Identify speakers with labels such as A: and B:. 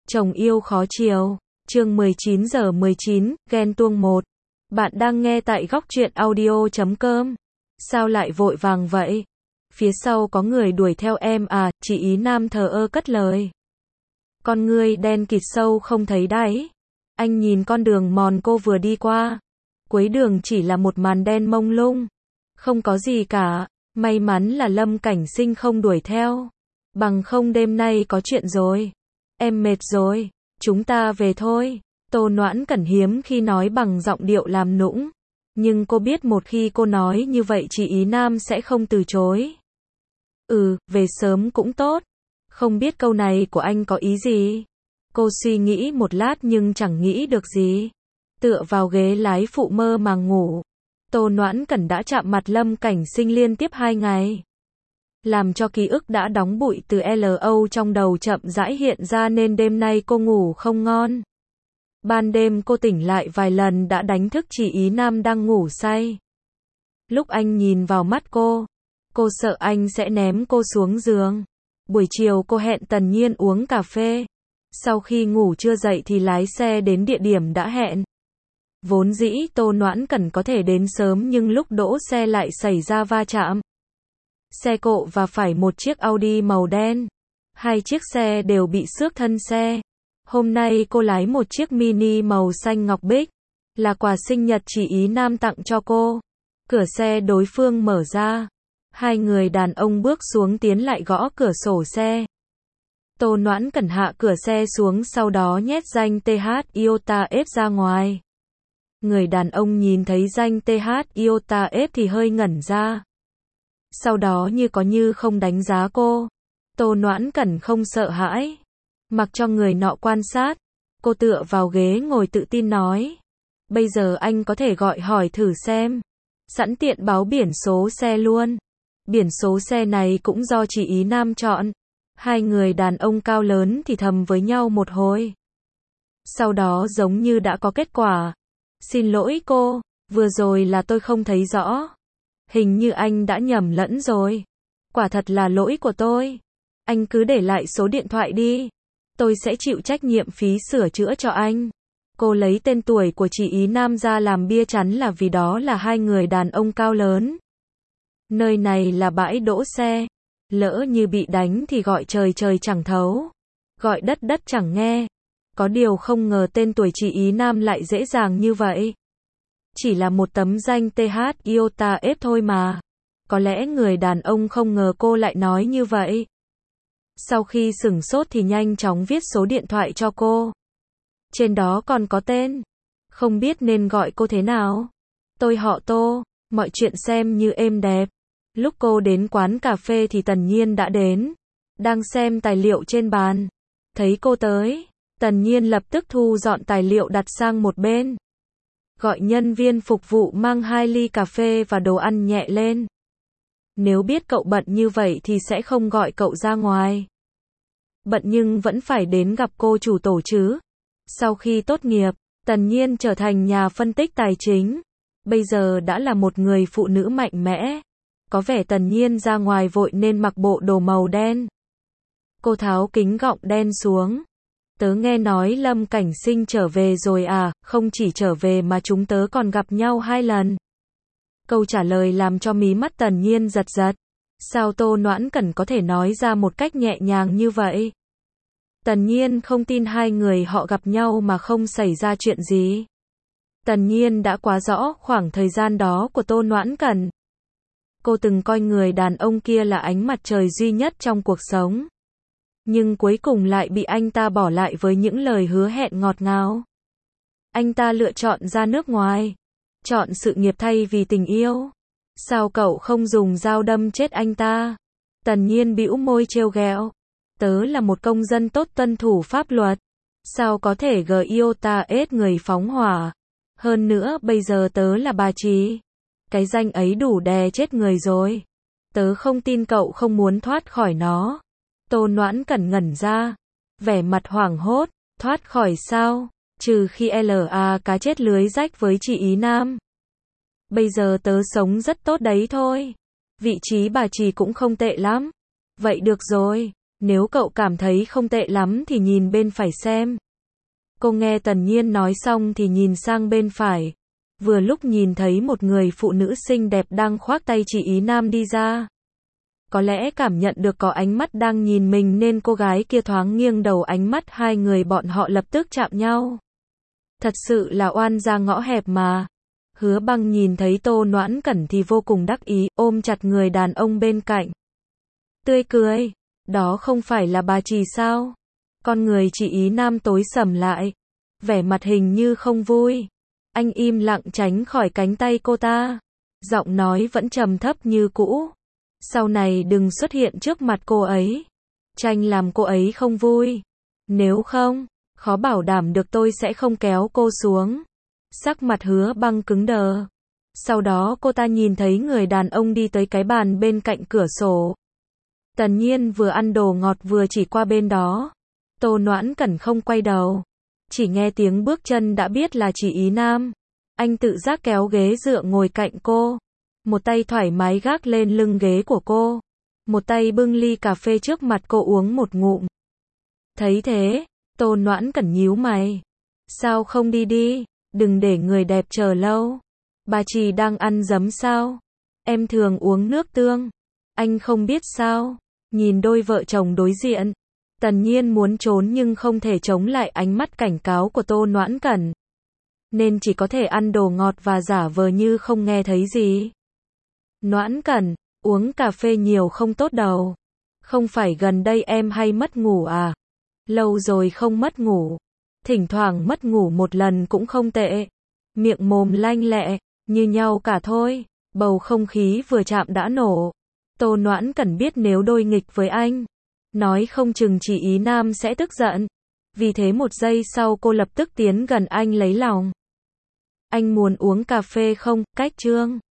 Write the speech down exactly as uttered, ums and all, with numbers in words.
A: Chồng yêu khó chiều. Chương mười chín giờ mười chín, ghen tuông một. Bạn đang nghe tại góc truyện audio chấm com. Sao lại vội vàng vậy? Phía sau có người đuổi theo em à? Chị Ý Nam thờ ơ cất lời. Con ngươi đen kịt sâu không thấy đáy. Anh nhìn con đường mòn cô vừa đi qua. Cuối đường chỉ là một màn đen mông lung. Không có gì cả. May mắn là Lâm Cảnh Sinh không đuổi theo. Bằng không đêm nay có chuyện rồi. Em mệt rồi. Chúng ta về thôi. Tô Noãn Cẩn hiếm khi nói bằng giọng điệu làm nũng. Nhưng cô biết một khi cô nói như vậy chị Ý Nam sẽ không từ chối. Ừ, về sớm cũng tốt. Không biết câu này của anh có ý gì? Cô suy nghĩ một lát nhưng chẳng nghĩ được gì. Tựa vào ghế lái phụ mơ màng ngủ. Tô Noãn Cẩn đã chạm mặt Lâm Cảnh Sinh liên tiếp hai ngày. Làm cho ký ức đã đóng bụi từ lờ o trong đầu chậm rãi hiện ra nên đêm nay cô ngủ không ngon. Ban đêm cô tỉnh lại vài lần đã đánh thức chị Ý Nam đang ngủ say. Lúc anh nhìn vào mắt cô, cô sợ anh sẽ ném cô xuống giường. Buổi chiều cô hẹn Tần Nhiên uống cà phê. Sau khi ngủ chưa dậy thì lái xe đến địa điểm đã hẹn. Vốn dĩ Tô Noãn Cẩn có thể đến sớm nhưng lúc đỗ xe lại xảy ra va chạm. Xe cộ và phải một chiếc Audi màu đen. Hai chiếc xe đều bị xước thân xe. Hôm nay cô lái một chiếc Mini màu xanh ngọc bích. Là quà sinh nhật chị Ý Nam tặng cho cô. Cửa xe đối phương mở ra. Hai người đàn ông bước xuống tiến lại gõ cửa sổ xe. Tô Noãn Cẩn hạ cửa xe xuống sau đó nhét danh tê hát Iota ép ra ngoài. Người đàn ông nhìn thấy danh tê hát Iota ép thì hơi ngẩn ra. Sau đó như có như không đánh giá cô. Tô Noãn Cẩn không sợ hãi. Mặc cho người nọ quan sát. Cô tựa vào ghế ngồi tự tin nói. Bây giờ anh có thể gọi hỏi thử xem. Sẵn tiện báo biển số xe luôn. Biển số xe này cũng do chị Ý Nam chọn. Hai người đàn ông cao lớn thì thầm với nhau một hồi. Sau đó giống như đã có kết quả. Xin lỗi cô, vừa rồi là tôi không thấy rõ. Hình như anh đã nhầm lẫn rồi. Quả thật là lỗi của tôi. Anh cứ để lại số điện thoại đi. Tôi sẽ chịu trách nhiệm phí sửa chữa cho anh. Cô lấy tên tuổi của chị Ý Nam ra làm bia chắn là vì đó là hai người đàn ông cao lớn. Nơi này là bãi đỗ xe. Lỡ như bị đánh thì gọi trời trời chẳng thấu. Gọi đất đất chẳng nghe. Có điều không ngờ tên tuổi chị Ý Nam lại dễ dàng như vậy. Chỉ là một tấm danh tê hát Iota ép thôi mà. Có lẽ người đàn ông không ngờ cô lại nói như vậy. Sau khi sửng sốt thì nhanh chóng viết số điện thoại cho cô. Trên đó còn có tên. Không biết nên gọi cô thế nào. Tôi họ Tô, mọi chuyện xem như êm đẹp. Lúc cô đến quán cà phê thì Tần Nhiên đã đến. Đang xem tài liệu trên bàn. Thấy cô tới, Tần Nhiên lập tức thu dọn tài liệu đặt sang một bên. Gọi nhân viên phục vụ mang hai ly cà phê và đồ ăn nhẹ lên. Nếu biết cậu bận như vậy thì sẽ không gọi cậu ra ngoài. Bận nhưng vẫn phải đến gặp cô chủ tổ chứ. Sau khi tốt nghiệp, Tần Nhiên trở thành nhà phân tích tài chính. Bây giờ đã là một người phụ nữ mạnh mẽ. Có vẻ Tần Nhiên ra ngoài vội nên mặc bộ đồ màu đen. Cô tháo kính gọng đen xuống. Tớ nghe nói Lâm Cảnh Sinh trở về rồi à? Không chỉ trở về mà chúng tớ còn gặp nhau hai lần. Câu trả lời làm cho mí mắt Tần Nhiên giật giật. Sao Tô Noãn Cẩn có thể nói ra một cách nhẹ nhàng như vậy? Tần Nhiên không tin hai người họ gặp nhau mà không xảy ra chuyện gì. Tần Nhiên đã quá rõ khoảng thời gian đó của Tô Noãn Cẩn. Cô từng coi người đàn ông kia là ánh mặt trời duy nhất trong cuộc sống. Nhưng cuối cùng lại bị anh ta bỏ lại với những lời hứa hẹn ngọt ngào. Anh ta lựa chọn ra nước ngoài. Chọn sự nghiệp thay vì tình yêu. Sao cậu không dùng dao đâm chết anh ta? Tần Nhiên bĩu môi trêu ghẹo. Tớ là một công dân tốt tuân thủ pháp luật. Sao có thể gờ Iota ép người phóng hỏa? Hơn nữa bây giờ tớ là bà Trí. Cái danh ấy đủ đè chết người rồi. Tớ không tin cậu không muốn thoát khỏi nó. Tô Noãn Cẩn ngẩn ra. Vẻ mặt hoảng hốt. Thoát khỏi sao? Trừ khi là cá chết lưới rách với chị Ý Nam. Bây giờ tớ sống rất tốt đấy thôi. Vị trí bà Trì cũng không tệ lắm. Vậy được rồi. Nếu cậu cảm thấy không tệ lắm thì nhìn bên phải xem. Cô nghe Tần Nhiên nói xong thì nhìn sang bên phải. Vừa lúc nhìn thấy một người phụ nữ xinh đẹp đang khoác tay chị Ý Nam đi ra. Có lẽ cảm nhận được có ánh mắt đang nhìn mình nên cô gái kia thoáng nghiêng đầu, ánh mắt hai người bọn họ lập tức chạm nhau. Thật sự là oan ra ngõ hẹp mà. Hứa Băng nhìn thấy Tô Noãn Cẩn thì vô cùng đắc ý, ôm chặt người đàn ông bên cạnh. Tươi cười, đó không phải là bà Trì sao? Con người chị Ý Nam tối sầm lại, vẻ mặt hình như không vui. Anh im lặng tránh khỏi cánh tay cô ta. Giọng nói vẫn trầm thấp như cũ. Sau này đừng xuất hiện trước mặt cô ấy. Tranh làm cô ấy không vui. Nếu không, khó bảo đảm được tôi sẽ không kéo cô xuống. Sắc mặt Hứa Băng cứng đờ. Sau đó cô ta nhìn thấy người đàn ông đi tới cái bàn bên cạnh cửa sổ. Tần Nhiên vừa ăn đồ ngọt vừa chỉ qua bên đó. Tô Noãn Cẩn không quay đầu. Chỉ nghe tiếng bước chân đã biết là chị Ý Nam. Anh tự giác kéo ghế dựa ngồi cạnh cô. Một tay thoải mái gác lên lưng ghế của cô. Một tay bưng ly cà phê trước mặt cô uống một ngụm. Thấy thế, Tô Noãn Cẩn nhíu mày. Sao không đi đi, đừng để người đẹp chờ lâu. Bà Trì đang ăn giấm sao? Em thường uống nước tương. Anh không biết sao? Nhìn đôi vợ chồng đối diện. Tần Nhiên muốn trốn nhưng không thể chống lại ánh mắt cảnh cáo của Tô Noãn Cẩn. Nên chỉ có thể ăn đồ ngọt và giả vờ như không nghe thấy gì. Noãn Cẩn, uống cà phê nhiều không tốt đâu. Không phải gần đây em hay mất ngủ à? Lâu rồi không mất ngủ. Thỉnh thoảng mất ngủ một lần cũng không tệ. Miệng mồm lanh lẹ, như nhau cả thôi. Bầu không khí vừa chạm đã nổ. Tô Noãn Cẩn biết nếu đôi nghịch với anh, nói không chừng chị Ý Nam sẽ tức giận. Vì thế một giây sau cô lập tức tiến gần anh lấy lòng. Anh muốn uống cà phê không? Cách Trương.